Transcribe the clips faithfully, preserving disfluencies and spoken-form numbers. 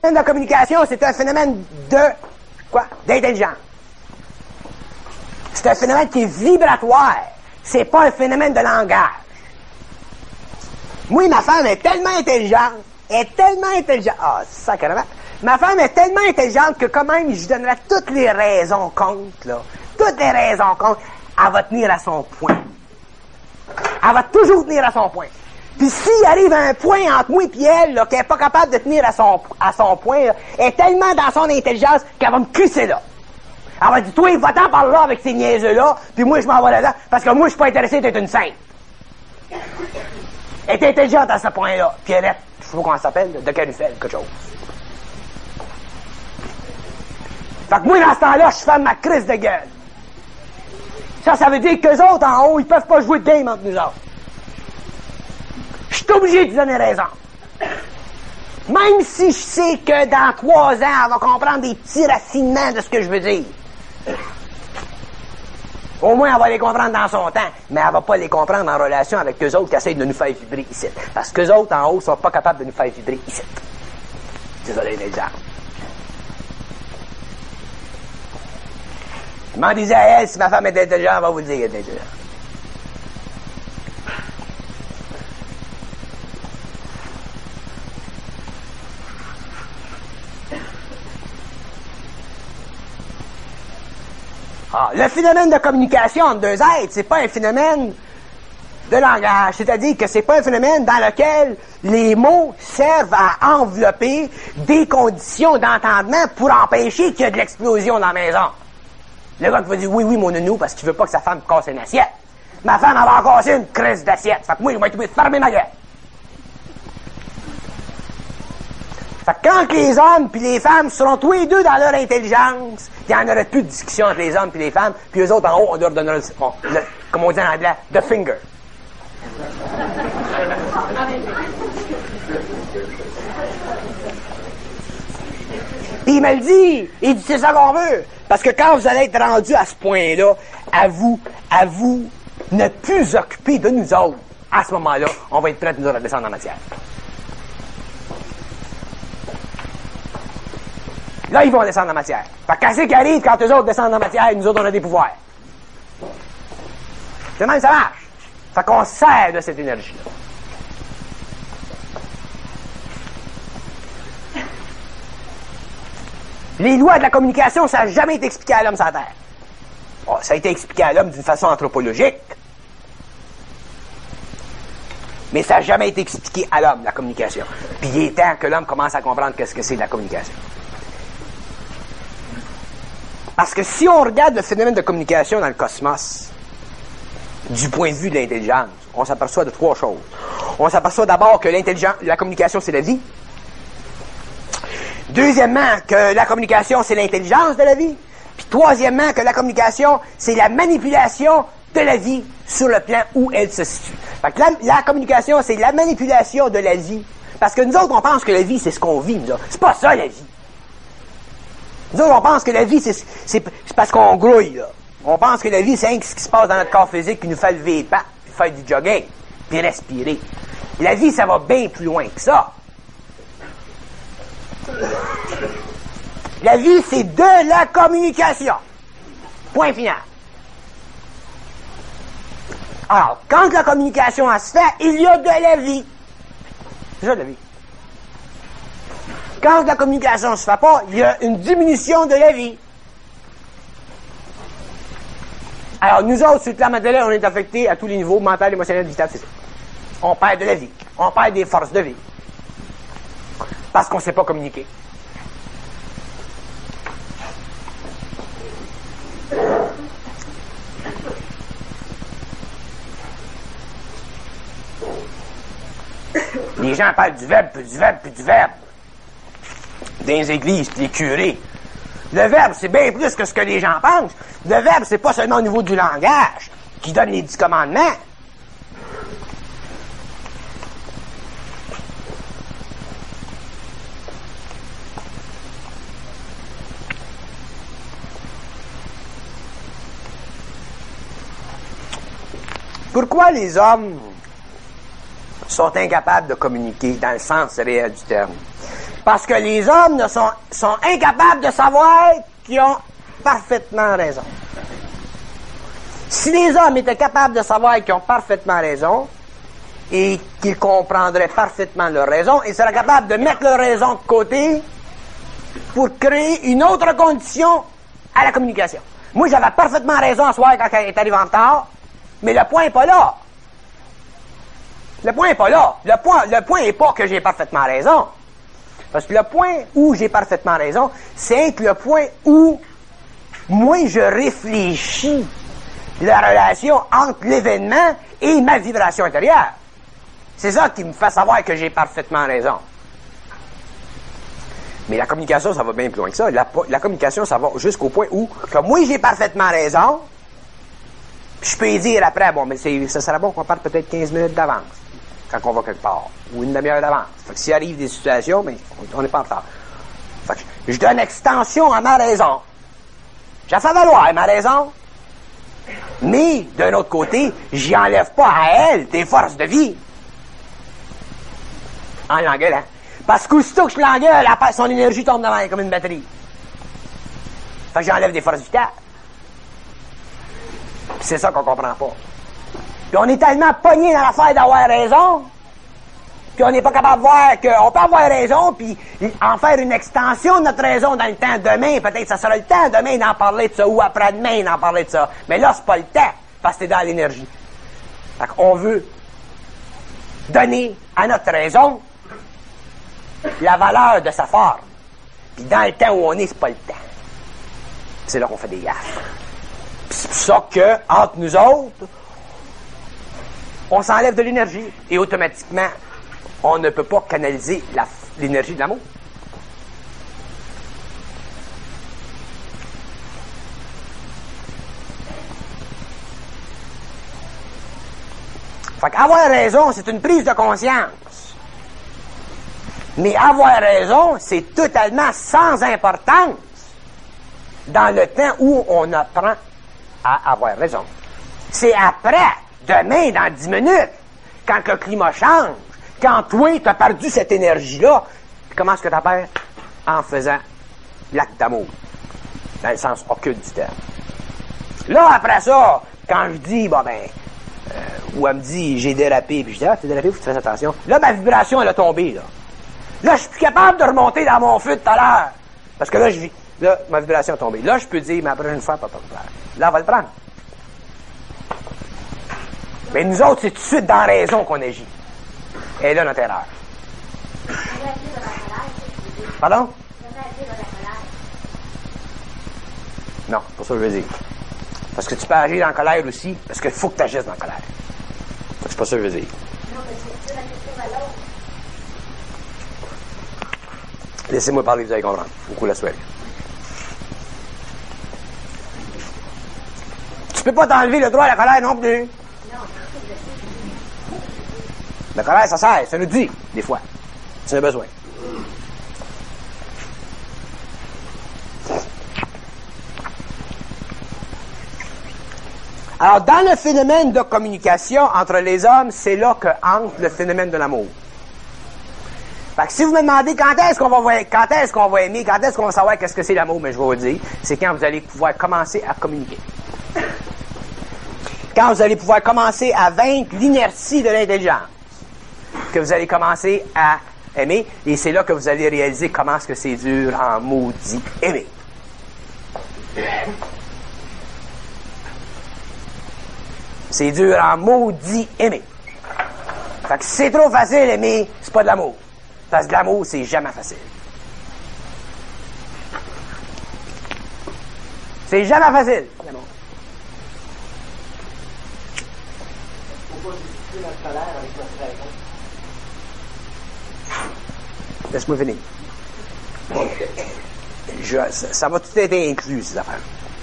La communication, c'est un phénomène de quoi? D'intelligence. C'est un phénomène qui est vibratoire. C'est pas un phénomène de langage. Moi, ma femme est tellement intelligente, est tellement intelligente. Ah, sacrément. Ma femme est tellement intelligente que quand même, je donnerais toutes les raisons contre, là. Toutes les raisons contre. Elle va tenir à son point. Elle va toujours tenir à son point. Puis s'il arrive à un point entre moi et elle, là, qu'elle n'est pas capable de tenir à son, à son point, là, elle est tellement dans son intelligence qu'elle va me crisser là. Elle va dire, toi, va-t'en par là avec ces niaiseux-là, puis moi, je m'en vais là-dedans, parce que moi, je suis pas intéressé d'être une sainte. Elle est intelligente à ce point-là. Pierrette, je sais pas comment elle s'appelle, de Canufel, quelque chose. Fait que moi, dans ce temps-là, je fais ma crise de gueule. Ça, ça veut dire qu'eux autres, en haut, ils peuvent pas jouer de game entre nous autres. Je suis obligé de lui donner raison. Même si je sais que dans trois ans, elle va comprendre des petits raffinements de ce que je veux dire. Au moins, elle va les comprendre dans son temps, mais elle va pas les comprendre en relation avec eux autres qui essayent de nous faire vibrer ici. Parce qu'eux autres, en haut, sont pas capables de nous faire vibrer ici. Désolé, les gens. Je m'en disais à elle, si ma femme est intelligente, elle va vous le dire qu'elle est intelligente. Ah, le phénomène de communication entre deux êtres, c'est pas un phénomène de langage. C'est-à-dire que c'est pas un phénomène dans lequel les mots servent à envelopper des conditions d'entendement pour empêcher qu'il y ait de l'explosion dans la maison. Le gars qui va dire oui, oui, mon nounou, parce qu'il veut pas que sa femme casse une assiette. Ma femme, elle va en casser une crise d'assiette. Fait que moi, je vais être obligé de fermer ma gueule. Fait que quand les hommes puis les femmes seront tous les deux dans leur intelligence, il n'y en aurait plus de discussion entre les hommes puis les femmes, puis eux autres en haut, on leur donnera, bon, le, comme on dit en anglais, the finger. Puis il me le dit, il dit c'est ça qu'on veut. Parce que quand vous allez être rendu à ce point-là, à vous, à vous ne plus occuper de nous autres, à ce moment-là, on va être prêts nous autres à descendre en matière. Là, ils vont descendre en matière. Fait que qu'est-ce qui arrive quand eux autres descendent en matière et nous autres, on a des pouvoirs? C'est même ça marche. Fait qu'on sert de cette énergie-là. Les lois de la communication, ça n'a jamais été expliqué à l'homme sur la Terre. Bon, ça a été expliqué à l'homme d'une façon anthropologique. Mais ça n'a jamais été expliqué à l'homme, la communication. Puis il est temps que l'homme commence à comprendre qu'est-ce que c'est de la communication. Parce que si on regarde le phénomène de communication dans le cosmos, du point de vue de l'intelligence, on s'aperçoit de trois choses. On s'aperçoit d'abord que l'intelligence, la communication, c'est la vie. Deuxièmement, que la communication, c'est l'intelligence de la vie. Puis troisièmement, que la communication, c'est la manipulation de la vie sur le plan où elle se situe. Fait que la, la communication, c'est la manipulation de la vie. Parce que nous autres, on pense que la vie, c'est ce qu'on vit. C'est pas ça, la vie. Nous autres, on pense que la vie, c'est, c'est, c'est parce qu'on grouille, là. On pense que la vie, c'est ce qui se passe dans notre corps physique qui nous fait lever les pattes, puis faire du jogging, puis respirer. La vie, ça va bien plus loin que ça. La vie, c'est de la communication. Point final. Alors, quand la communication elle se fait, il y a de la vie. C'est ça, de la vie. Quand la communication ne se fait pas, il y a une diminution de la vie. Alors, nous autres, sur le plan matériel, on est affectés à tous les niveaux, mental, émotionnel, vital, c'est ça. On perd de la vie. On perd des forces de vie. Parce qu'on ne sait pas communiquer. Les gens parlent du verbe, puis du verbe, puis du verbe. Dans les églises, puis les curés. Le verbe, c'est bien plus que ce que les gens pensent. Le verbe, c'est pas seulement au niveau du langage qui donne les dix commandements. Pourquoi les hommes sont incapables de communiquer dans le sens réel du terme? Parce que les hommes ne sont, sont incapables de savoir qu'ils ont parfaitement raison. Si les hommes étaient capables de savoir qu'ils ont parfaitement raison et qu'ils comprendraient parfaitement leur raison, ils seraient capables de mettre leur raison de côté pour créer une autre condition à la communication. Moi, j'avais parfaitement raison ce soir quand elle est arrivée en retard, mais le point n'est pas là. Le point n'est pas là. Le point, le point n'est pas que j'ai parfaitement raison. Parce que le point où j'ai parfaitement raison, c'est le point où moi, je réfléchis la relation entre l'événement et ma vibration intérieure. C'est ça qui me fait savoir que j'ai parfaitement raison. Mais la communication, ça va bien plus loin que ça. La, la communication, ça va jusqu'au point où, que moi, j'ai parfaitement raison, puis je peux y dire après, bon, mais c'est, ça serait bon qu'on parte peut-être quinze minutes d'avance, quand on va quelque part, ou une demi-heure d'avance. Fait que s'il arrive des situations, mais on n'est pas en retard. Fait que je donne extension à ma raison. J'ai fait valoir ma raison. Mais, d'un autre côté, j'y enlève pas à elle des forces de vie. En l'engueulant. Parce qu'aussitôt que je l'engueule, son énergie tombe devant elle comme une batterie. Fait que j'enlève des forces vitales. Puis c'est ça qu'on comprend pas. Puis on est tellement pogné dans l'affaire d'avoir raison, puis on n'est pas capable de voir qu'on peut avoir raison, puis en faire une extension de notre raison dans le temps. Demain, peut-être ça sera le temps, demain d'en parler de ça, ou après-demain d'en parler de ça. Mais là, c'est pas le temps, parce que c'est dans l'énergie. Fait qu'on veut donner à notre raison la valeur de sa forme. Puis dans le temps où on est, c'est pas le temps. C'est là qu'on fait des gaffes. Puis c'est pour ça que, entre nous autres, on s'enlève de l'énergie. Et automatiquement, on ne peut pas canaliser la, l'énergie de l'amour. Fait qu'avoir raison, c'est une prise de conscience. Mais avoir raison, c'est totalement sans importance dans le temps où on apprend à avoir raison. C'est après, demain, dans dix minutes, quand le climat change, quand toi, tu as perdu cette énergie-là, comment est-ce que tu perds? En faisant l'acte d'amour, dans le sens occulte du terme. Là, après ça, quand je dis, bon ben, euh, ou elle me dit, j'ai dérapé, puis je dis, ah, t'as dérapé, faut que tu fasses attention. Là, ma vibration, elle a tombé, là. Là, je suis plus capable de remonter dans mon feu de tout à l'heure. Parce que là, je vis. Là, ma vibration est tombée. Là, je peux dire, mais la prochaine fois, pas, pas, pas. Là, on va le prendre. Mais nous autres, c'est tout de suite dans la raison qu'on agit. Et là, notre erreur. Pardon? Non, c'est pas ça que je veux dire. Parce que tu peux agir dans la colère aussi, parce qu'il faut que tu agisses dans la colère. C'est pas ça que je veux dire. Laissez-moi parler, vous allez comprendre. Beaucoup la soirée. Tu peux pas t'enlever le droit à la colère non plus. La colère, ça sert, ça nous dit, des fois. Tu en as besoin. Alors, dans le phénomène de communication entre les hommes, c'est là que entre le phénomène de l'amour. Fait que si vous me demandez quand est-ce qu'on va voir, quand est-ce qu'on va aimer, quand est-ce qu'on va savoir qu'est-ce que c'est l'amour, mais je vais vous le dire, c'est quand vous allez pouvoir commencer à communiquer. Quand vous allez pouvoir commencer à vaincre l'inertie de l'intelligence, que vous allez commencer à aimer, et c'est là que vous allez réaliser comment est-ce que c'est dur en maudit aimer. C'est dur en maudit aimer. Fait que si c'est trop facile aimer, c'est pas de l'amour. Parce que l'amour, c'est jamais facile. C'est jamais facile, l'amour. Faut pas justifier notre colère avec notre raison. Laisse-moi finir. Bon. Je, ça, ça va tout être inclus, ces affaires.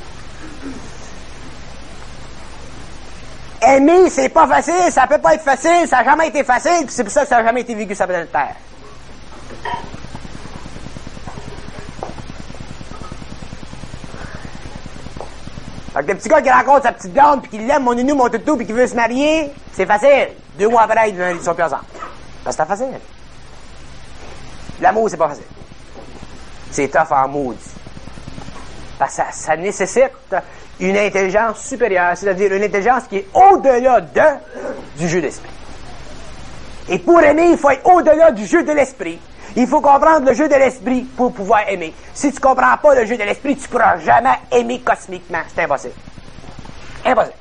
Aimer, c'est pas facile, ça peut pas être facile, ça n'a jamais été facile, puis c'est pour ça que ça n'a jamais été vécu sur la planète Terre. Fait que le petit gars qui rencontre sa petite blonde, puis qui l'aime, mon nounou, mon toutou, puis qui veut se marier, c'est facile. Deux mois après, ils sont plus ensemble. Parce que c'est facile. L'amour, c'est pas facile. C'est tough en maudit. Parce que ça, ça nécessite une intelligence supérieure, c'est-à-dire une intelligence qui est au-delà de, du jeu d'esprit. Et pour aimer, il faut être au-delà du jeu de l'esprit. Il faut comprendre le jeu de l'esprit pour pouvoir aimer. Si tu ne comprends pas le jeu de l'esprit, tu ne pourras jamais aimer cosmiquement. C'est impossible. Impossible.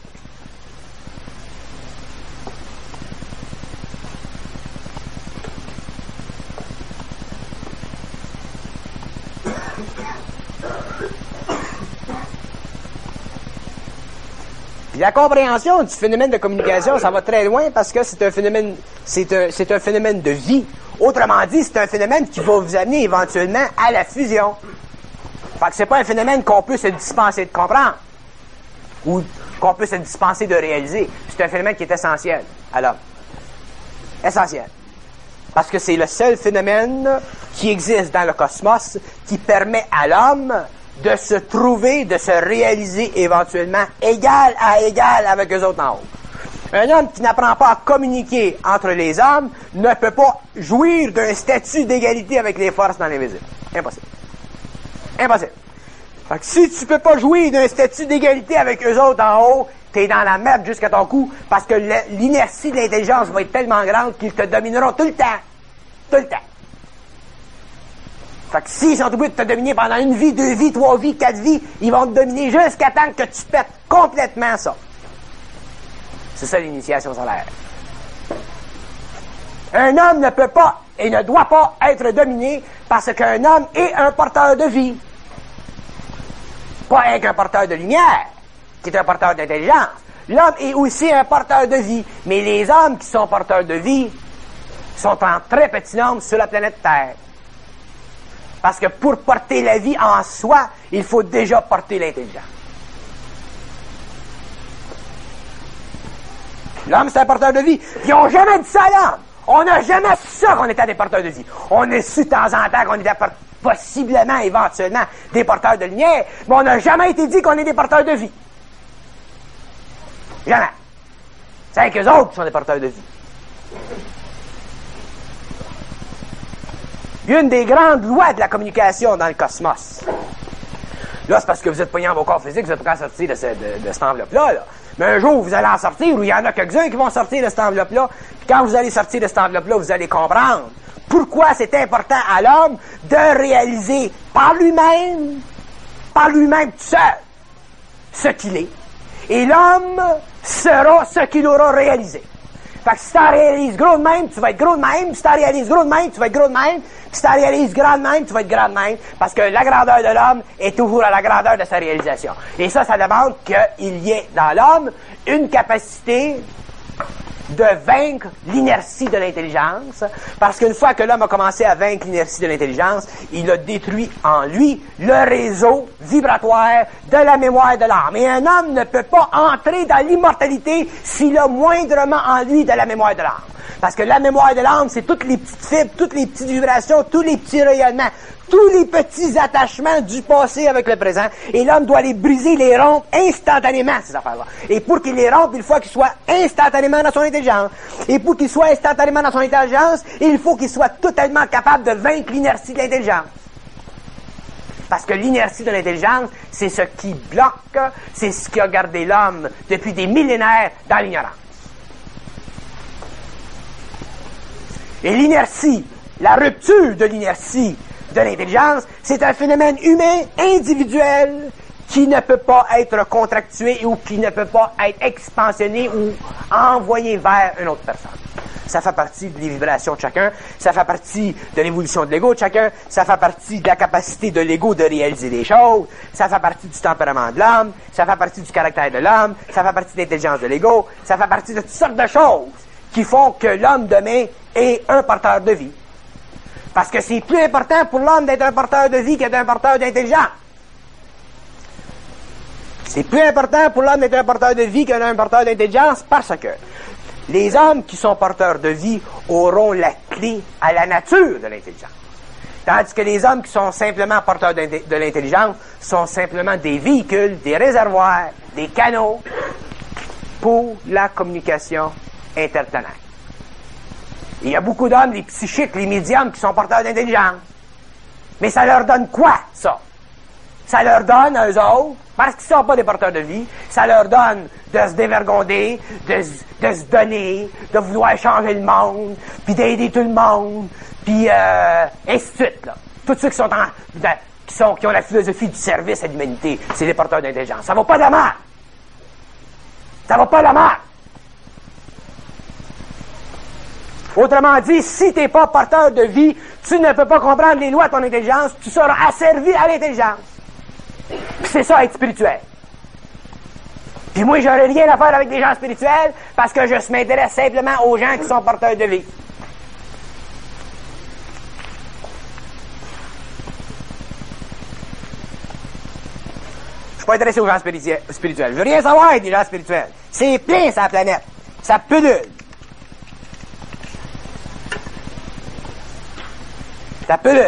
Puis la compréhension du phénomène de communication, ça va très loin parce que c'est un phénomène, c'est un, c'est un phénomène de vie. Autrement dit, c'est un phénomène qui va vous amener éventuellement à la fusion. Fait que c'est pas un phénomène qu'on peut se dispenser de comprendre ou qu'on peut se dispenser de réaliser. C'est un phénomène qui est essentiel à l'homme. Essentiel. Parce que c'est le seul phénomène qui existe dans le cosmos qui permet à l'homme de se trouver, de se réaliser éventuellement égal à égal avec eux autres en haut. Un homme qui n'apprend pas à communiquer entre les hommes ne peut pas jouir d'un statut d'égalité avec les forces dans l'invisible. Impossible. Impossible. Fait que si tu peux pas jouir d'un statut d'égalité avec eux autres en haut, t'es dans la merde jusqu'à ton cou parce que l'inertie de l'intelligence va être tellement grande qu'ils te domineront tout le temps. Tout le temps. Fait que s'ils sont obligés de te dominer pendant une vie, deux vies, trois vies, quatre vies, ils vont te dominer jusqu'à temps que tu pètes complètement ça. C'est ça l'initiation solaire. Un homme ne peut pas et ne doit pas être dominé parce qu'un homme est un porteur de vie. Pas avec un porteur de lumière, qui est un porteur d'intelligence. L'homme est aussi un porteur de vie, mais les hommes qui sont porteurs de vie sont en très petit nombre sur la planète Terre. Parce que pour porter la vie en soi, il faut déjà porter l'intelligence. L'homme, c'est un porteur de vie. Puis on n'a jamais dit ça à l'homme. On n'a jamais su ça qu'on était des porteurs de vie. On a su de temps en temps qu'on était possiblement, éventuellement, des porteurs de lumière, mais on n'a jamais été dit qu'on est des porteurs de vie. Jamais. C'est avec eux autres qui sont des porteurs de vie. Une des grandes lois de la communication dans le cosmos. Là, c'est parce que vous êtes pogné en vos corps physiques, vous êtes pas sortir de, ce, de, de cette enveloppe-là. Là. Mais un jour, vous allez en sortir, ou il y en a quelques-uns qui vont sortir de cette enveloppe-là. Puis quand vous allez sortir de cette enveloppe-là, vous allez comprendre pourquoi c'est important à l'homme de réaliser par lui-même, par lui-même tout seul, ce qu'il est. Et l'homme sera ce qu'il aura réalisé. Fait que si t'en réalises gros de même, tu vas être gros de même. Si t'en réalises gros de même, tu vas être gros de même. Puis si t'en réalises grand de même, tu vas être grand de même. Parce que la grandeur de l'homme est toujours à la grandeur de sa réalisation. Et ça, ça demande qu'il y ait dans l'homme une capacité de vaincre l'inertie de l'intelligence, parce qu'une fois que l'homme a commencé à vaincre l'inertie de l'intelligence, il a détruit en lui le réseau vibratoire de la mémoire de l'âme. Et un homme ne peut pas entrer dans l'immortalité s'il a moindrement en lui de la mémoire de l'âme. Parce que la mémoire de l'âme, c'est toutes les petites fibres, toutes les petites vibrations, tous les petits rayonnements, tous les petits attachements du passé avec le présent. Et l'homme doit les briser, les rompre instantanément, ces affaires-là. Et pour qu'il les rompe, il faut qu'il soit instantanément dans son intelligence. Et pour qu'il soit instantanément dans son intelligence, il faut qu'il soit totalement capable de vaincre l'inertie de l'intelligence. Parce que l'inertie de l'intelligence, c'est ce qui bloque, c'est ce qui a gardé l'homme depuis des millénaires dans l'ignorance. Et l'inertie, la rupture de l'inertie de l'intelligence, c'est un phénomène humain individuel qui ne peut pas être contractué ou qui ne peut pas être expansionné ou envoyé vers une autre personne. Ça fait partie des vibrations de chacun, ça fait partie de l'évolution de l'ego de chacun, ça fait partie de la capacité de l'ego de réaliser des choses, ça fait partie du tempérament de l'homme, ça fait partie du caractère de l'homme, ça fait partie de l'intelligence de l'ego, ça fait partie de toutes sortes de choses qui font que l'homme demain est un porteur de vie. Parce que c'est plus important pour l'homme d'être un porteur de vie que d'être un porteur d'intelligence. C'est plus important pour l'homme d'être un porteur de vie que d'être un porteur d'intelligence parce que les hommes qui sont porteurs de vie auront la clé à la nature de l'intelligence. Tandis que les hommes qui sont simplement porteurs de l'intelligence sont simplement des véhicules, des réservoirs, des canaux pour la communication interplanétaire. Il y a beaucoup d'hommes, les psychiques, les médiums, qui sont porteurs d'intelligence. Mais ça leur donne quoi, ça? Ça leur donne, à eux autres, parce qu'ils ne sont pas des porteurs de vie, ça leur donne de se dévergonder, de, de se donner, de vouloir changer le monde, puis d'aider tout le monde, puis euh, ainsi de suite, là. Tous ceux qui sont, en, de, qui sont qui ont la philosophie du service à l'humanité, c'est des porteurs d'intelligence. Ça va pas de la merde. Ça va pas de la merde. Autrement dit, si tu n'es pas porteur de vie, tu ne peux pas comprendre les lois de ton intelligence, tu seras asservi à l'intelligence. Puis c'est ça, être spirituel. Puis moi, j'aurais rien à faire avec des gens spirituels parce que je m'intéresse simplement aux gens qui sont porteurs de vie. Je suis pas intéressé aux gens spirituels. Je veux rien savoir avec des gens spirituels. C'est plein, sur la planète. Ça pullule. Ça pullule.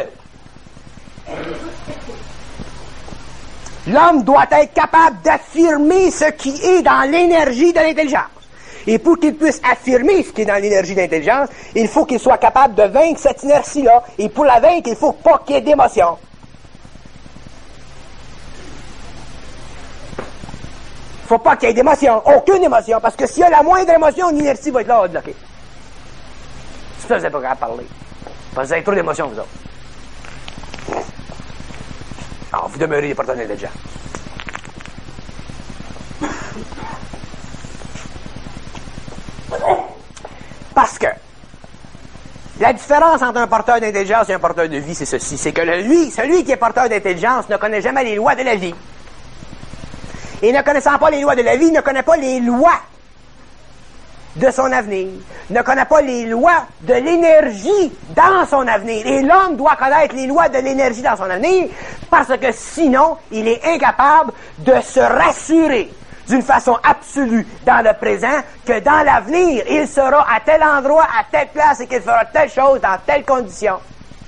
L'homme doit être capable d'affirmer ce qui est dans l'énergie de l'intelligence. Et pour qu'il puisse affirmer ce qui est dans l'énergie de l'intelligence, il faut qu'il soit capable de vaincre cette inertie-là. Et pour la vaincre, il faut pas qu'il y ait d'émotion. Il faut pas qu'il y ait d'émotion. Aucune émotion. Parce que s'il y a la moindre émotion, l'inertie va être là à bloquer. C'est ça que vous n'êtes pas capable de parler. Parce que vous avez trop d'émotions, vous autres. Alors, vous demeurez des porteurs d'intelligence. Parce que la différence entre un porteur d'intelligence et un porteur de vie, c'est ceci. C'est que le, lui, celui qui est porteur d'intelligence ne connaît jamais les lois de la vie. Et ne connaissant pas les lois de la vie, ne connaît pas les lois de son avenir, ne connaît pas les lois de l'énergie dans son avenir. Et l'homme doit connaître les lois de l'énergie dans son avenir, parce que sinon, il est incapable de se rassurer d'une façon absolue dans le présent que dans l'avenir, il sera à tel endroit, à telle place et qu'il fera telle chose dans telle condition.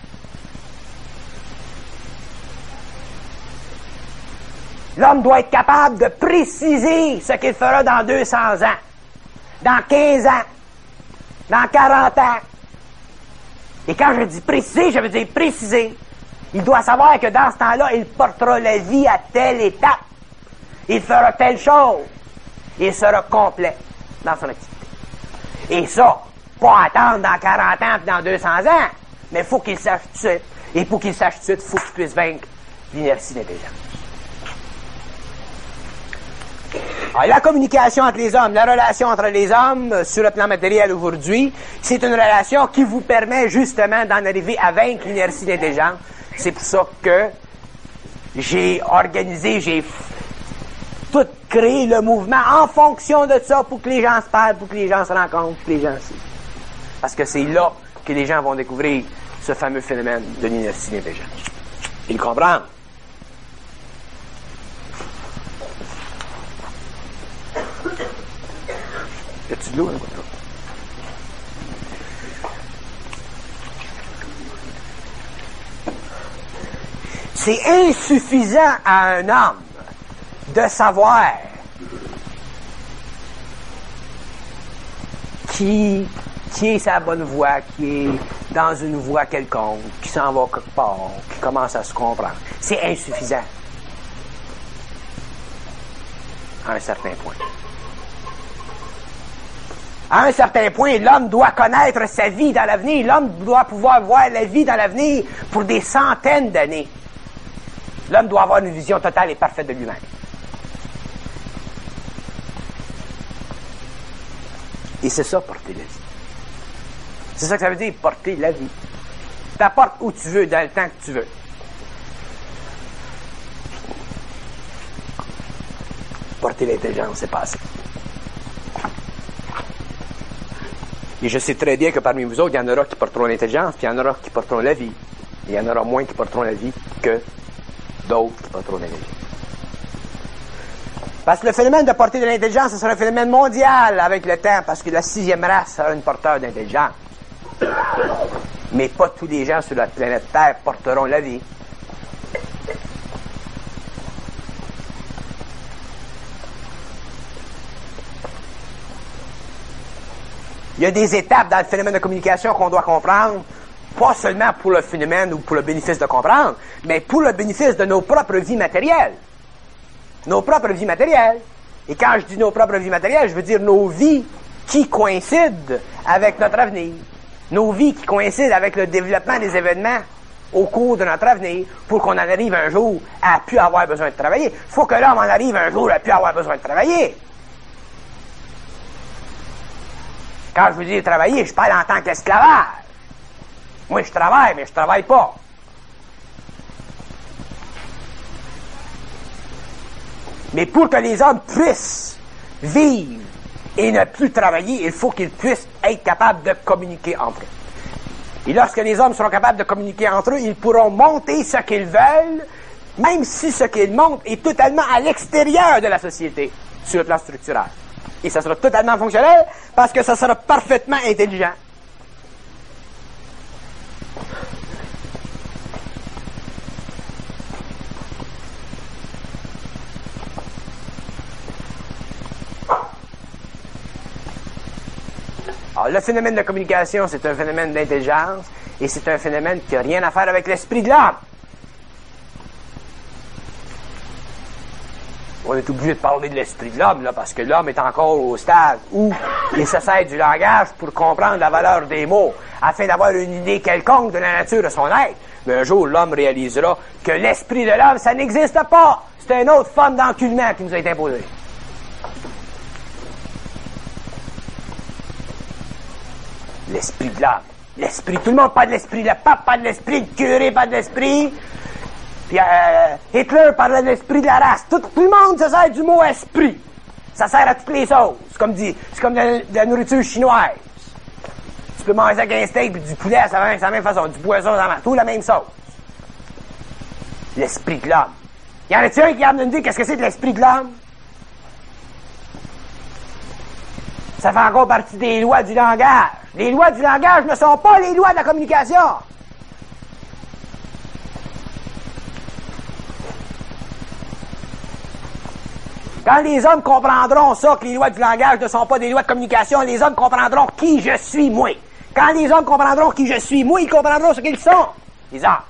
L'homme doit être capable de préciser ce qu'il fera dans deux cents ans. Dans quinze ans, dans quarante ans. Et quand je dis préciser, je veux dire préciser. Il doit savoir que dans ce temps-là, il portera la vie à telle étape. Il fera telle chose. Il sera complet dans son activité. Et ça, pas attendre dans quarante ans et dans deux cents ans, mais il faut qu'il sache tout de suite. Et pour qu'il sache tout de suite, il faut qu'il puisse vaincre l'inertie d'intelligence. Alors, la communication entre les hommes, la relation entre les hommes euh, sur le plan matériel aujourd'hui, c'est une relation qui vous permet justement d'en arriver à vaincre l'inertie d'intelligence. C'est pour ça que j'ai organisé, j'ai tout créé le mouvement en fonction de ça pour que les gens se parlent, pour que les gens se rencontrent, pour que les gens se... Parce que c'est là que les gens vont découvrir ce fameux phénomène de l'inertie d'intelligence. Ils comprennent. Y a-tu de l'eau, hein, quoi? C'est insuffisant à un homme de savoir qui, qui est sa bonne voie, qui est dans une voie quelconque, qui s'en va quelque part, qui commence à se comprendre. C'est insuffisant. À un certain point. À un certain point, l'homme doit connaître sa vie dans l'avenir. L'homme doit pouvoir voir la vie dans l'avenir pour des centaines d'années. L'homme doit avoir une vision totale et parfaite de lui-même. Et c'est ça, porter la vie. C'est ça que ça veut dire, porter la vie. T'apportes où tu veux, dans le temps que tu veux. Porter l'intelligence, c'est passé. Et je sais très bien que parmi vous autres, il y en aura qui porteront l'intelligence, puis il y en aura qui porteront la vie. Et il y en aura moins qui porteront la vie que d'autres qui porteront l'intelligence. Parce que le phénomène de porter de l'intelligence, ce sera un phénomène mondial avec le temps, parce que la sixième race sera une porteur d'intelligence. Mais pas tous les gens sur la planète Terre porteront la vie. Il y a des étapes dans le phénomène de communication qu'on doit comprendre, pas seulement pour le phénomène ou pour le bénéfice de comprendre, mais pour le bénéfice de nos propres vies matérielles. Nos propres vies matérielles. Et quand je dis nos propres vies matérielles, je veux dire nos vies qui coïncident avec notre avenir. Nos vies qui coïncident avec le développement des événements au cours de notre avenir, pour qu'on en arrive un jour à plus avoir besoin de travailler. Il faut que l'homme en arrive un jour à plus avoir besoin de travailler. Quand je veux dire travailler, je parle en tant qu'esclavage. Moi, je travaille, mais je travaille pas. Mais pour que les hommes puissent vivre et ne plus travailler, il faut qu'ils puissent être capables de communiquer entre eux. Et lorsque les hommes seront capables de communiquer entre eux, ils pourront monter ce qu'ils veulent, même si ce qu'ils montent est totalement à l'extérieur de la société, sur le plan structural. Et ça sera totalement fonctionnel, parce que ça sera parfaitement intelligent. Alors, le phénomène de communication, c'est un phénomène d'intelligence, et c'est un phénomène qui n'a rien à faire avec l'esprit de l'homme. On est obligé de parler de l'esprit de l'homme, là, parce que l'homme est encore au stade où il se sert du langage pour comprendre la valeur des mots, afin d'avoir une idée quelconque de la nature de son être. Mais un jour, l'homme réalisera que l'esprit de l'homme, ça n'existe pas. C'est une autre forme d'enculement qui nous a été imposée. L'esprit de l'homme. L'esprit. Tout le monde pas de l'esprit. Le pape pas de l'esprit. Le curé pas de l'esprit. Puis euh, Hitler parlait de l'esprit de la race. Tout, tout le monde se sert du mot esprit. Ça sert à toutes les sauces. C'est comme, dit, c'est comme de, de la nourriture chinoise. Tu peux manger avec un steak et du poulet, c'est la, la même façon. Du poisson, c'est tout la même sauce. L'esprit de l'homme. Y en a-t-il un qui a me dire qu'est-ce que c'est de l'esprit de l'homme? Ça fait encore partie des lois du langage. Les lois du langage ne sont pas les lois de la communication. Quand les hommes comprendront ça, que les lois du langage ne sont pas des lois de communication, les hommes comprendront qui je suis, moi. Quand les hommes comprendront qui je suis, moi, ils comprendront ce qu'ils sont, les hommes.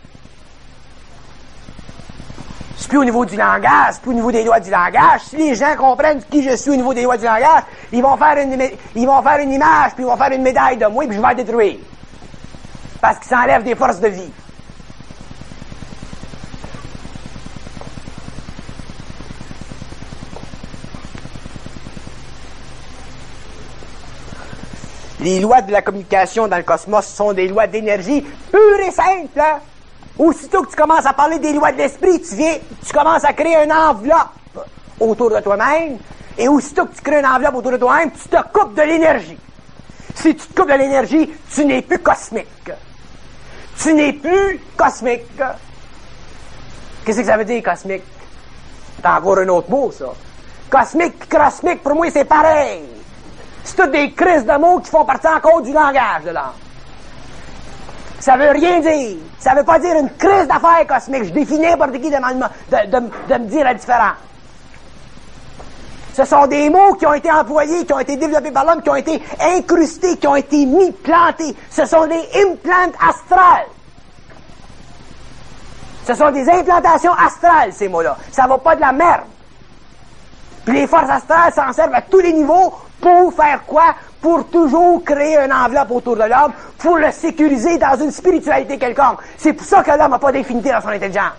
C'est plus au niveau du langage, c'est plus au niveau des lois du langage. Si les gens comprennent qui je suis au niveau des lois du langage, ils vont faire une, ils vont faire une image, puis ils vont faire une médaille de moi, puis je vais la détruire. Parce qu'ils s'enlèvent des forces de vie. Les lois de la communication dans le cosmos sont des lois d'énergie pure et simple. Hein? Aussitôt que tu commences à parler des lois de l'esprit, tu viens, tu commences à créer une enveloppe autour de toi-même, et aussitôt que tu crées une enveloppe autour de toi-même, tu te coupes de l'énergie. Si tu te coupes de l'énergie, tu n'es plus cosmique. Tu n'es plus cosmique. Qu'est-ce que ça veut dire, cosmique? C'est encore un autre mot, ça. Cosmique, cosmique, pour moi, c'est pareil. C'est toutes des crises de mots qui font partie encore du langage de l'âme. Ça veut rien dire. Ça veut pas dire une crise d'affaires cosmique. Je définis n'importe qui de, de, de, de me dire la différence. Ce sont des mots qui ont été employés, qui ont été développés par l'homme, qui ont été incrustés, qui ont été mis, plantés. Ce sont des implants astrales. Ce sont des implantations astrales, ces mots-là. Ça va pas de la merde. Puis les forces astrales s'en servent à tous les niveaux pour faire quoi? Pour toujours créer une enveloppe autour de l'homme, pour le sécuriser dans une spiritualité quelconque. C'est pour ça que l'homme n'a pas d'infinité dans son intelligence.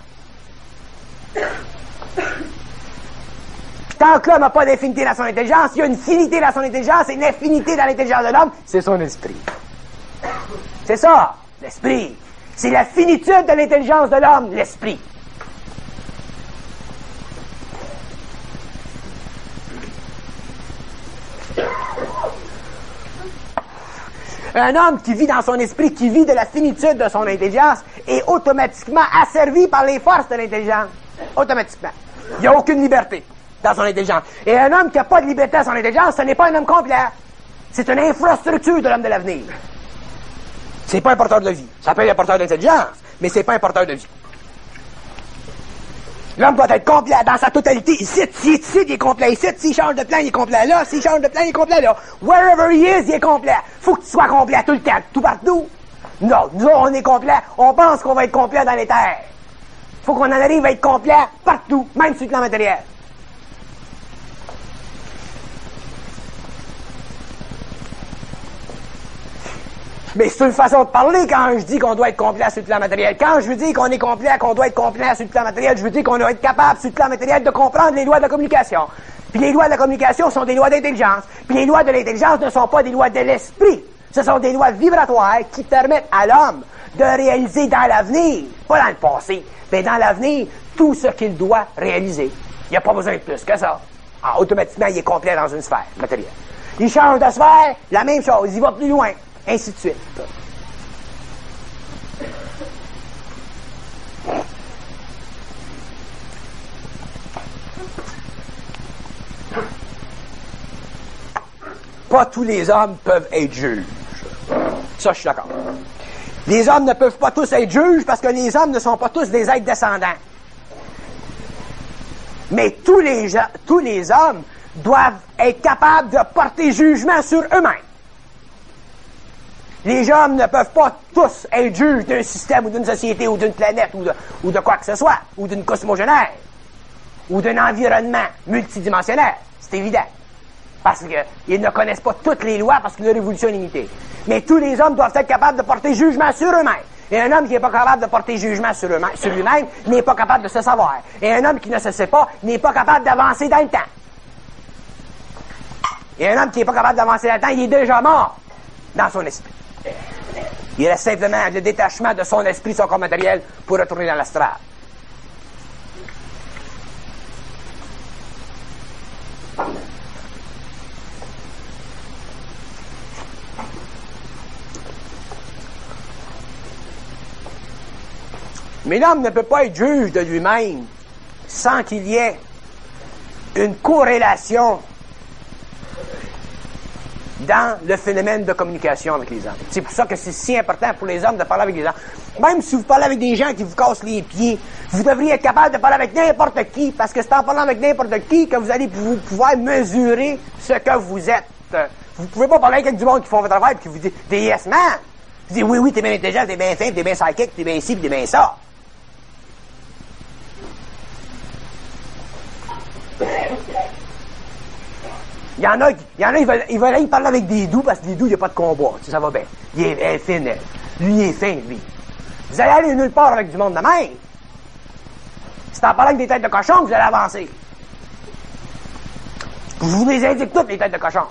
Tant que l'homme n'a pas d'infinité dans son intelligence, il y a une finité dans son intelligence et une infinité dans l'intelligence de l'homme, c'est son esprit. C'est ça, l'esprit. C'est la finitude de l'intelligence de l'homme, l'esprit. Un homme qui vit dans son esprit, qui vit de la finitude de son intelligence, est automatiquement asservi par les forces de l'intelligence. Automatiquement. Il n'y a aucune liberté dans son intelligence. Et un homme qui n'a pas de liberté dans son intelligence, ce n'est pas un homme complet. C'est une infrastructure de l'homme de l'avenir. C'est pas un porteur de vie. Ça peut être un porteur d'intelligence, mais c'est pas un porteur de vie. L'homme doit être complet dans sa totalité. Ici, s'il est ici, il est complet ici. S'il change de plan, il est complet là. S'il change de plan, il est complet là. Wherever he is, il est complet. Faut que tu sois complet tout le temps, tout partout. Non, nous, on est complet. On pense qu'on va être complet dans les terres. Faut qu'on en arrive à être complet partout, même sur le plan matériel. Mais c'est une façon de parler quand je dis qu'on doit être complet sur le plan matériel. Quand je veux dire qu'on est complet, qu'on doit être complet sur le plan matériel, je veux dire qu'on doit être capable sur le plan matériel de comprendre les lois de la communication. Puis les lois de la communication sont des lois d'intelligence. Puis les lois de l'intelligence ne sont pas des lois de l'esprit. Ce sont des lois vibratoires qui permettent à l'homme de réaliser dans l'avenir, pas dans le passé, mais dans l'avenir, tout ce qu'il doit réaliser. Il n'y a pas besoin de plus que ça. Alors, automatiquement, il est complet dans une sphère matérielle. Il change de sphère, la même chose, il va plus loin. Ainsi de suite. Pas tous les hommes peuvent être juges. Ça, je suis d'accord. Les hommes ne peuvent pas tous être juges parce que les hommes ne sont pas tous des êtres descendants. Mais tous les, tous les hommes doivent être capables de porter jugement sur eux-mêmes. Les hommes ne peuvent pas tous être juges d'un système ou d'une société ou d'une planète ou de, ou de quoi que ce soit, ou d'une cosmogénère, ou d'un environnement multidimensionnel. C'est évident. Parce qu'ils ne connaissent pas toutes les lois parce que leur évolution est limitée. Mais tous les hommes doivent être capables de porter jugement sur eux-mêmes. Et un homme qui n'est pas capable de porter jugement sur, sur lui-même n'est pas capable de se savoir. Et un homme qui ne se sait pas n'est pas capable d'avancer dans le temps. Et un homme qui n'est pas capable d'avancer dans le temps, il est déjà mort dans son esprit. Il reste simplement le détachement de son esprit, son corps matériel, pour retourner dans l'astral. Mais l'homme ne peut pas être juge de lui-même sans qu'il y ait une corrélation dans le phénomène de communication avec les hommes. C'est pour ça que c'est si important pour les hommes de parler avec les hommes. Même si vous parlez avec des gens qui vous cassent les pieds, vous devriez être capable de parler avec n'importe qui, parce que c'est en parlant avec n'importe qui que vous allez pouvoir mesurer ce que vous êtes. Vous pouvez pas parler avec du monde qui font votre travail et qui vous dit des yes man. Vous dites oui, oui, t'es bien intelligent, t'es bien fin, t'es bien psychique, t'es bien ci, t'es bien ça. Il y en a, il y en a, ils veulent, ils veulent aller parler avec des doux parce que des doux, il n'y a pas de combat. Tu sais, ça va bien. Il est, elle est fine, elle. Lui, il est fin, lui. Vous allez aller nulle part avec du monde de même. C'est en parlant avec des têtes de cochon que vous allez avancer. Je vous les indique toutes, les têtes de cochon.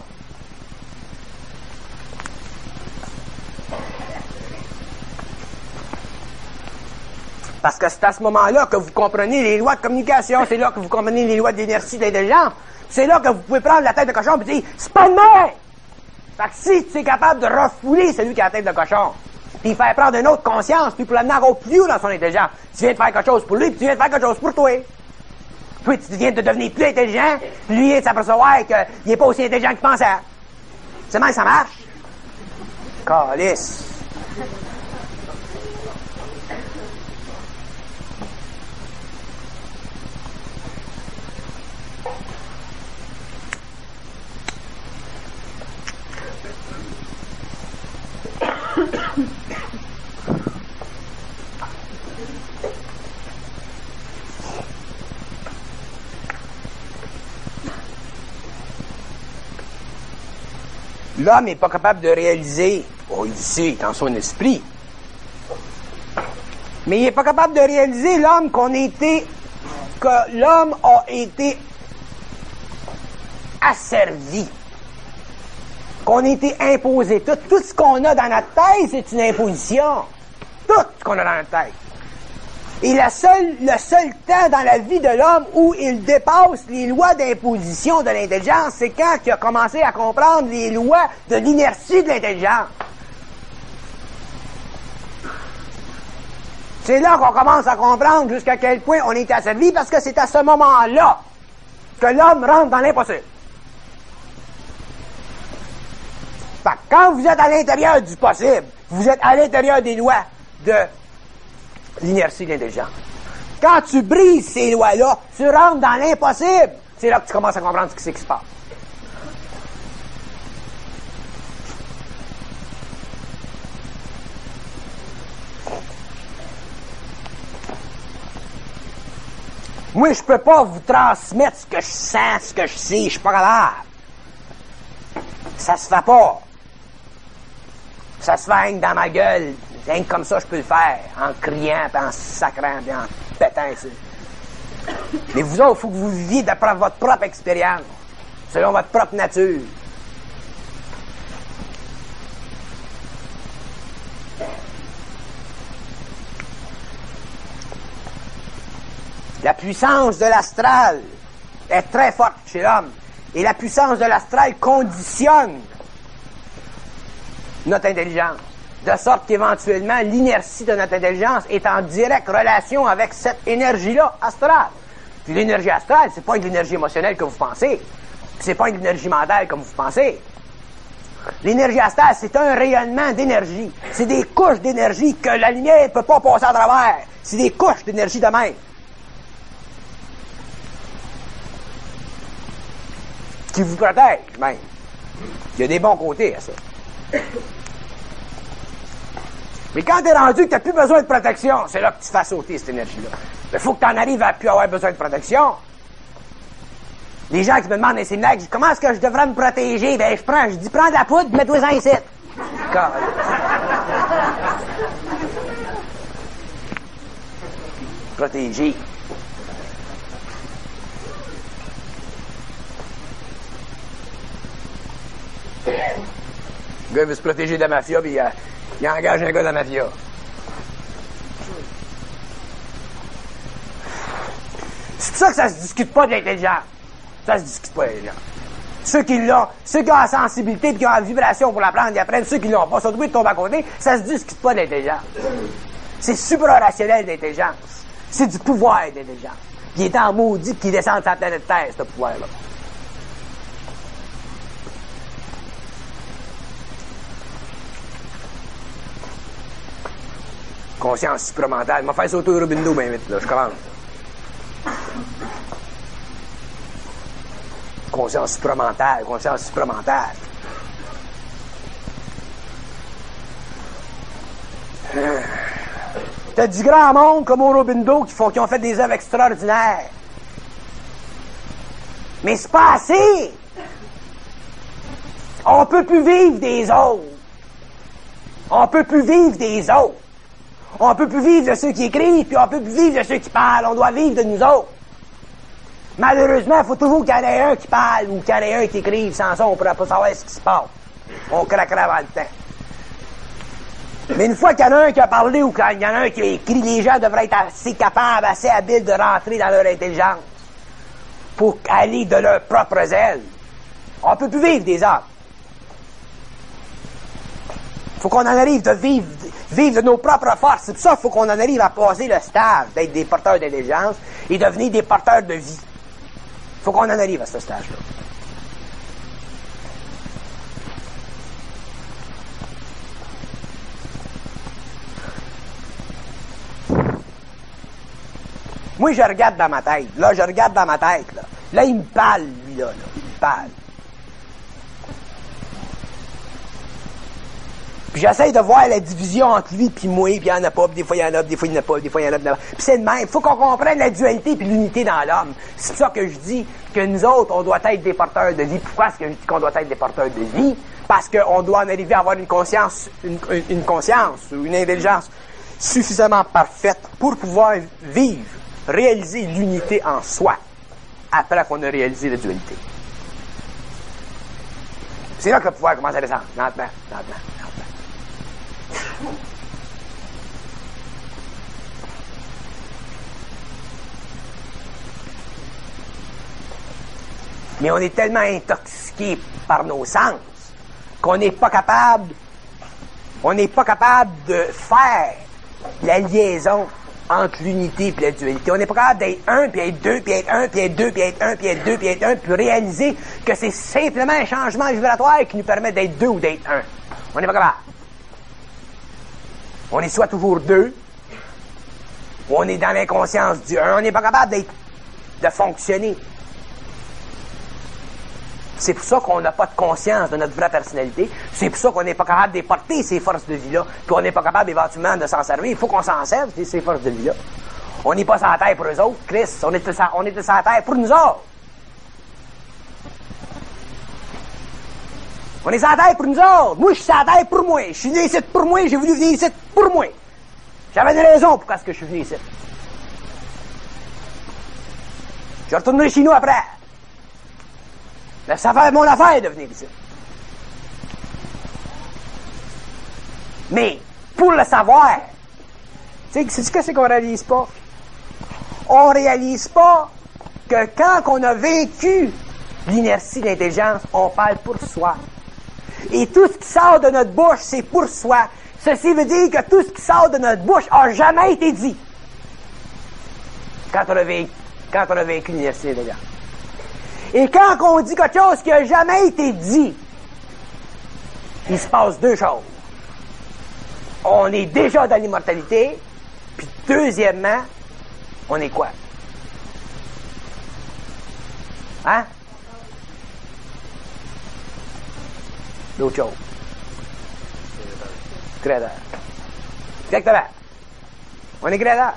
Parce que c'est à ce moment-là que vous comprenez les lois de communication, c'est là que vous comprenez les lois d'inertie, d'intelligence. C'est là que vous pouvez prendre la tête de cochon et dire « C'est pas de même! » Fait que si tu es capable de refouler celui qui a la tête de cochon, puis faire prendre une autre conscience, puis pour l'amener encore plus haut dans son intelligence, tu viens de faire quelque chose pour lui, puis tu viens de faire quelque chose pour toi. Toi, tu viens de devenir plus intelligent, puis lui, il vient de s'apercevoir qu'il n'est pas aussi intelligent qu'il pensait. C'est même ça marche. Calice. L'homme n'est pas capable de réaliser, oh, il sait dans son esprit, mais il n'est pas capable de réaliser l'homme qu'on était, que l'homme a été asservi, qu'on a été imposé. Tout, tout ce qu'on a dans notre tête, c'est une imposition. Tout ce qu'on a dans notre tête. Et la seule, le seul temps dans la vie de l'homme où il dépasse les lois d'imposition de l'intelligence, c'est quand il a commencé à comprendre les lois de l'inertie de l'intelligence. C'est là qu'on commence à comprendre jusqu'à quel point on est asservi, parce que c'est à ce moment-là que l'homme rentre dans l'impossible. Fait que quand vous êtes à l'intérieur du possible, vous êtes à l'intérieur des lois de l'inertie de l'intelligence. quand tu brises ces lois-là, tu rentres dans l'impossible. C'est là que tu commences à comprendre ce qui, c'est qui se passe. Moi, je peux pas vous transmettre ce que je sens, ce que je sais, je suis pas capable. Ça se fait pas. Ça se fait rien que dans ma gueule. Rien que comme ça, je peux le faire. En criant, puis en sacrant, puis en pétant ici. Mais vous autres, il faut que vous viviez d'après votre propre expérience. Selon votre propre nature. La puissance de l'astral est très forte chez l'homme. Et la puissance de l'astral conditionne notre intelligence. De sorte qu'éventuellement, l'inertie de notre intelligence est en directe relation avec cette énergie-là astrale. Puis l'énergie astrale, c'est pas une l'énergie émotionnelle comme vous pensez. C'est pas une l'énergie mentale comme vous pensez. L'énergie astrale, c'est un rayonnement d'énergie. C'est des couches d'énergie que la lumière ne peut pas passer à travers. C'est des couches d'énergie de même. Qui vous protège, même. Il y a des bons côtés à ça. Mais quand t'es rendu que t'as plus besoin de protection, c'est là que tu fais sauter cette énergie-là. Il faut que t'en arrives à plus avoir besoin de protection. Les gens qui me demandent dans les séminaires, comment est-ce que je devrais me protéger? Ben, je prends, je dis, prends de la poudre, mets-toi-en ici. Protéger. Le gars veut se protéger de la mafia, puis euh, il engage un gars de la mafia. C'est pour ça que ça se discute pas de l'intelligence. Ça se discute pas de l'intelligence. Ceux qui l'ont, ceux qui ont la sensibilité et qui ont la vibration pour l'apprendre, ils apprennent. Ceux qui l'ont pas, sont obligés de tomber à côté. Ça se discute pas de l'intelligence. C'est supra-rationnel d'intelligence. C'est du pouvoir d'intelligence. Il est en maudit qu'il descend de sa planète Terre, ce pouvoir-là. Conscience supramentale. Je vais faire sauter au Robindo bien vite, là. Je commence. Conscience supramentale, conscience supramentale. Euh. T'as du grand monde comme au Robindo qui, font, qui ont fait des œuvres extraordinaires. Mais c'est pas assez. On peut plus vivre des autres. On peut plus vivre des autres. On peut plus vivre de ceux qui écrivent, puis on peut plus vivre de ceux qui parlent. On doit vivre de nous autres. Malheureusement, il faut toujours qu'il y en ait un qui parle ou qu'il y en ait un qui écrive. Sans ça, on ne pourra pas savoir ce qui se passe. On craquera avant le temps. Mais une fois qu'il y en a un qui a parlé ou qu'il y en a un qui a écrit, les gens devraient être assez capables, assez habiles de rentrer dans leur intelligence pour aller de leurs propres ailes. On ne peut plus vivre des hommes. Il faut qu'on en arrive de vivre, vivre de nos propres forces. C'est pour ça qu'il faut qu'on en arrive à passer le stage d'être des porteurs d'intelligence et devenir des porteurs de vie. Il faut qu'on en arrive à ce stage-là. Moi, je regarde dans ma tête. Là, je regarde dans ma tête. Là, là il me parle, lui, là. là. Il me parle. Puis j'essaie de voir la division entre lui et moi, puis il n'y en a pas, puis des fois il y en a, puis des fois il n'y en a pas, puis des fois il y en a. Puis c'est de même. Il faut qu'on comprenne la dualité et l'unité dans l'homme. C'est pour ça que je dis que nous autres, on doit être des porteurs de vie. Pourquoi est-ce que je dis qu'on doit être des porteurs de vie? Parce qu'on doit en arriver à avoir une conscience, une, une conscience ou une intelligence suffisamment parfaite pour pouvoir vivre, réaliser l'unité en soi, après qu'on a réalisé la dualité. C'est là que le pouvoir commence à descendre, lentement, lentement. Mais on est tellement intoxiqué par nos sens qu'on n'est pas capable, on n'est pas capable de faire la liaison entre l'unité et la dualité. On n'est pas capable d'être un, puis être deux, puis être un, puis être deux, puis être un, puis être deux, puis être un, puis réaliser que c'est simplement un changement vibratoire qui nous permet d'être deux ou d'être un. On n'est pas capable. On est soit toujours deux, On est dans l'inconscience du un. On n'est pas capable d'être, de fonctionner. C'est pour ça qu'on n'a pas de conscience de notre vraie personnalité. C'est pour ça qu'on n'est pas capable de porter ces forces de vie-là. Puis on n'est pas capable éventuellement de s'en servir. Il faut qu'on s'en serve, ces forces de vie-là. On n'est pas sur la terre pour eux autres, Chris. On est sur on est sur la terre pour nous autres. On est sur la terre pour nous autres. Moi, je suis sur la terre pour moi. Je suis venu ici pour moi. J'ai voulu venir ici pour moi. J'avais des raisons pourquoi est-ce que je suis venu ici. Je retournerai chez nous après. Mais ça fait mon affaire de venir ici. Mais, pour le savoir, tu sais, c'est qu'est-ce qu'on réalise pas? On réalise pas que quand on a vécu l'inertie de l'intelligence, on parle pour soi. Et tout ce qui sort de notre bouche, c'est pour soi. Ceci veut dire que tout ce qui sort de notre bouche a jamais été dit. Quand on a vécu, quand on a vécu l'inertie de l'intelligence. Et quand on dit quelque chose qui n'a jamais été dit, il se passe deux choses. On est déjà dans l'immortalité, puis deuxièmement, on est quoi? Hein? L'autre chose. Créateur. Exactement. On est créateur.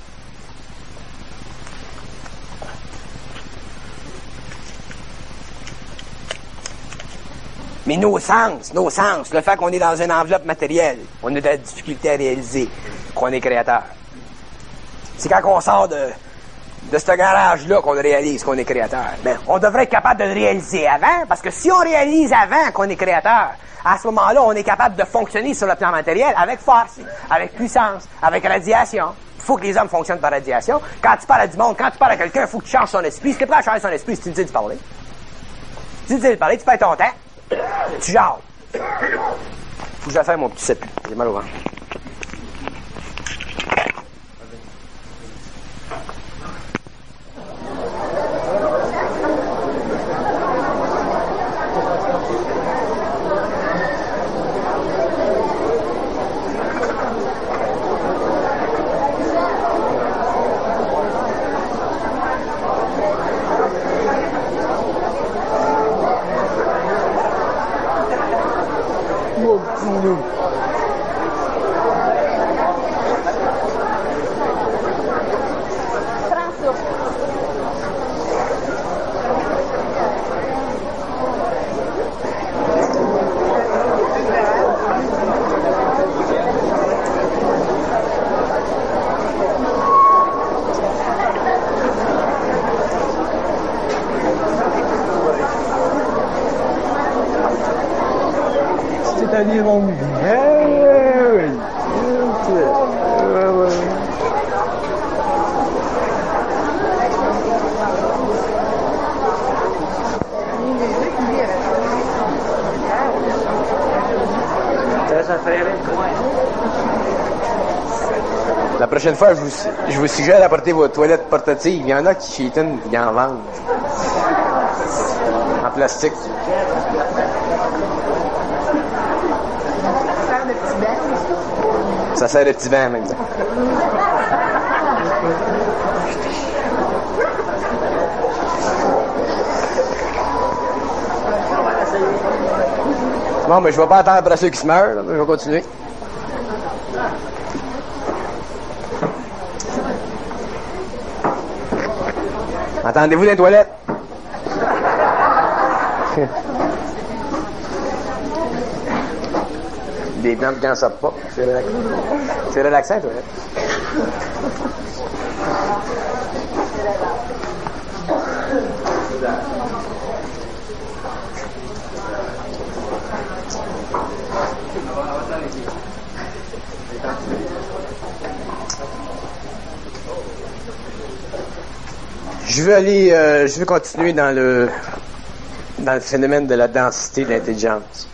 Mais nos sens, nos sens, le fait qu'on est dans une enveloppe matérielle, on a de la difficulté à réaliser qu'on est créateur. C'est quand on sort de, de ce garage-là qu'on réalise qu'on est créateur. Ben, on devrait être capable de le réaliser avant, parce que si on réalise avant qu'on est créateur, à ce moment-là, on est capable de fonctionner sur le plan matériel avec force, avec puissance, avec radiation. Il faut que les hommes fonctionnent par radiation. Quand tu parles à du monde, quand tu parles à quelqu'un, il faut que tu changes son esprit. Ce qui est prêt à changer son esprit, si tu lui dis de parler. Si tu dis de parler, tu perds ton temps. Tu jases. Faut que je fasse mon petit set. J'ai mal au ventre. C'est-à-dire mon vie. La prochaine fois, je vous, je vous suggère d'apporter vos toilettes portatives. Il y en a qui chétonnent et qui en vendent. En plastique. Ça sert de petit bain, même. Bon, mais je vais pas attendre après ceux qui se meurent, là, je vais continuer. Entendez-vous dans les toilettes? Des blancs qui n'en sortent pas. C'est relaxant. C'est relaxant, toi. Je veux aller, euh, je veux continuer dans le dans le phénomène de la densité de l'intelligence.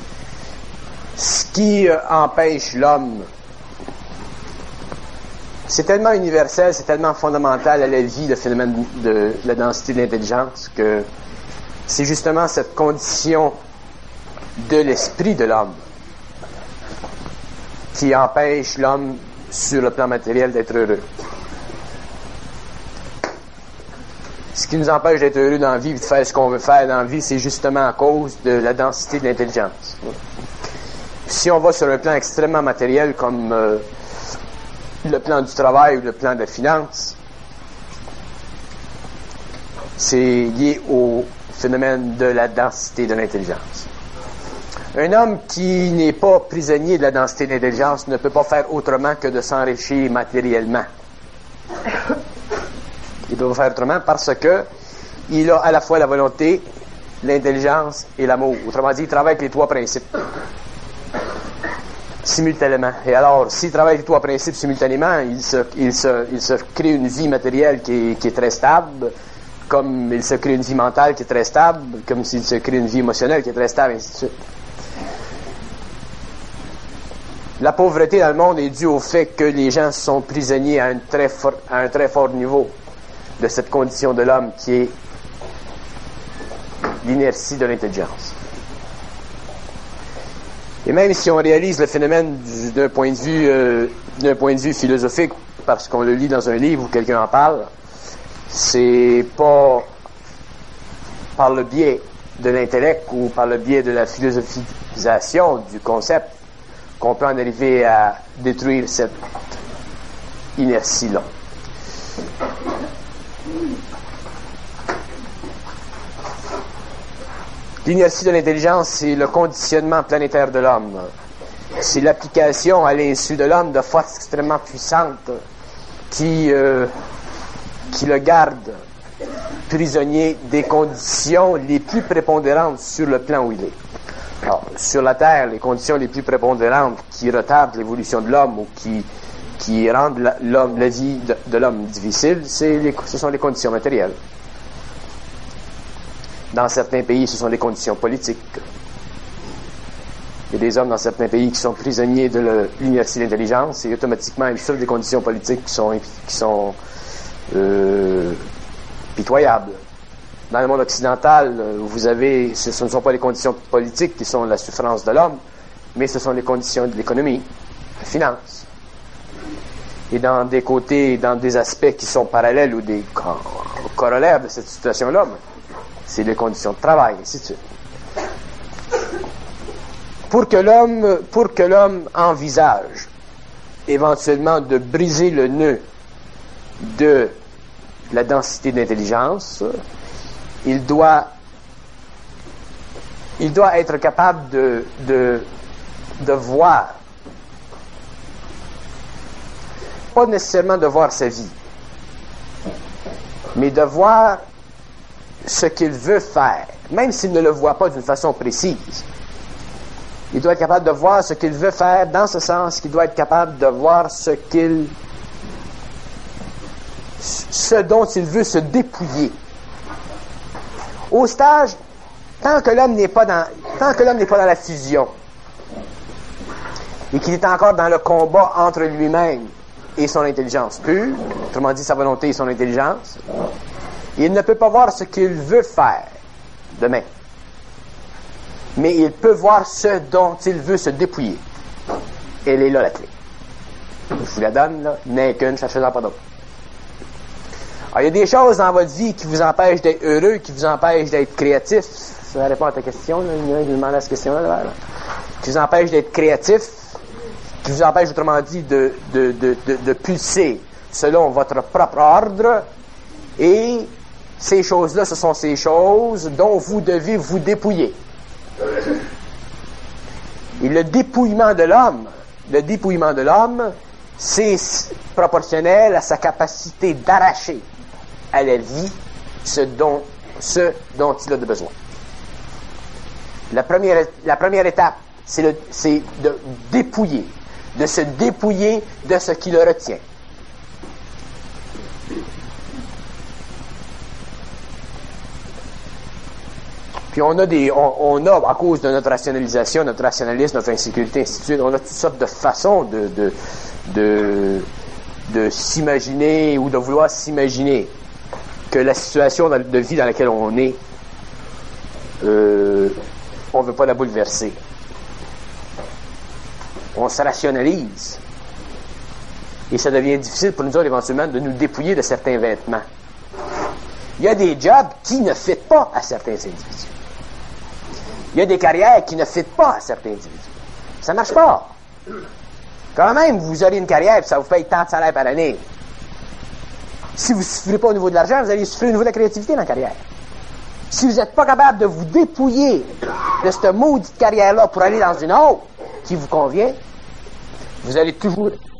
Ce qui euh, empêche l'homme, c'est tellement universel, c'est tellement fondamental à la vie, le phénomène de la densité de l'intelligence, que c'est justement cette condition de l'esprit de l'homme qui empêche l'homme, sur le plan matériel, d'être heureux. Ce qui nous empêche d'être heureux dans la vie et de faire ce qu'on veut faire dans la vie, c'est justement à cause de la densité de l'intelligence. Si on va sur un plan extrêmement matériel comme euh, le plan du travail ou le plan de la finance, c'est lié au phénomène de la densité de l'intelligence. Un homme qui n'est pas prisonnier de la densité de l'intelligence ne peut pas faire autrement que de s'enrichir matériellement. Il peut pas faire autrement parce que il a à la fois la volonté, l'intelligence et l'amour. Autrement dit, il travaille avec les trois principes simultanément. Et alors, s'il travaille avec les trois principes simultanément, il se, il se, il se crée une vie matérielle qui est, qui est très stable, comme il se crée une vie mentale qui est très stable, comme s'il se crée une vie émotionnelle qui est très stable, et ainsi de suite. La pauvreté dans le monde est due au fait que les gens sont prisonniers à un très fort, à un très fort niveau de cette condition de l'homme qui est l'inertie de l'intelligence. Et même si on réalise le phénomène du, d'un point de vue euh, d'un point de vue philosophique, parce qu'on le lit dans un livre ou quelqu'un en parle, c'est pas par le biais de l'intellect ou par le biais de la philosophisation du concept qu'on peut en arriver à détruire cette inertie-là. L'inertie de l'intelligence, c'est le conditionnement planétaire de l'homme. C'est l'application à l'insu de l'homme de forces extrêmement puissantes qui, euh, qui le gardent prisonnier des conditions les plus prépondérantes sur le plan où il est. Alors, sur la Terre, les conditions les plus prépondérantes qui retardent l'évolution de l'homme ou qui, qui rendent la, l'homme, la vie de, de l'homme difficile, c'est les, ce sont les conditions matérielles. Dans certains pays, ce sont les conditions politiques. Il y a des hommes dans certains pays qui sont prisonniers de l'inertie de l'intelligence et automatiquement ils souffrent des conditions politiques qui sont, qui sont euh, pitoyables. Dans le monde occidental, vous avez, ce ne sont pas les conditions politiques qui sont la souffrance de l'homme, mais ce sont les conditions de l'économie, de la finance. Et dans des côtés, dans des aspects qui sont parallèles ou des corollaires de cette situation-là, c'est les conditions de travail, et ainsi de suite. Pour que l'homme, pour que l'homme envisage éventuellement de briser le nœud de la densité d'intelligence, il doit, il doit être capable de, de, de voir, pas nécessairement de voir sa vie, mais de voir ce qu'il veut faire, même s'il ne le voit pas d'une façon précise. Il doit être capable de voir ce qu'il veut faire, dans ce sens qu'il doit être capable de voir ce qu'il, ce dont il veut se dépouiller. Au stage, tant que l'homme n'est pas dans, tant que l'homme n'est pas dans la fusion, et qu'il est encore dans le combat entre lui-même et son intelligence pure, autrement dit sa volonté et son intelligence, il ne peut pas voir ce qu'il veut faire demain. Mais il peut voir ce dont il veut se dépouiller. Elle est là la clé. Je vous la donne, là, n'est qu'une, cherchez-en pas d'autre. Alors, il y a des choses dans votre vie qui vous empêchent d'être heureux, qui vous empêchent d'être créatif. Ça répond à ta question, là. Il y en a qui demande à cette question-là, là, là. Qui vous empêchent d'être créatif, qui vous empêchent, autrement dit, de, de, de, de, de pulser selon votre propre ordre. Et ces choses-là, ce sont ces choses dont vous devez vous dépouiller. Et le dépouillement de l'homme, le dépouillement de l'homme, c'est proportionnel à sa capacité d'arracher à la vie ce dont, ce dont il a besoin. La première, la première étape, c'est, le, c'est de dépouiller, de se dépouiller de ce qui le retient. Puis on a des, on, on a, à cause de notre rationalisation, notre rationalisme, notre insécurité, ainsi de suite, on a toutes sortes de façons de, de, de, de s'imaginer ou de vouloir s'imaginer que la situation de vie dans laquelle on est, euh, on ne veut pas la bouleverser. On se rationalise. Et ça devient difficile pour nous autres, éventuellement, de nous dépouiller de certains vêtements. Il y a des jobs qui ne fitent pas à certains individus. Il y a des carrières qui ne fitent pas à certains individus. Ça ne marche pas. Quand même, vous aurez une carrière et ça vous paye tant de salaire par année. Si vous ne souffrez pas au niveau de l'argent, vous allez souffrir au niveau de la créativité dans la carrière. Si vous n'êtes pas capable de vous dépouiller de cette maudite carrière-là pour aller dans une autre qui vous convient, vous allez toujours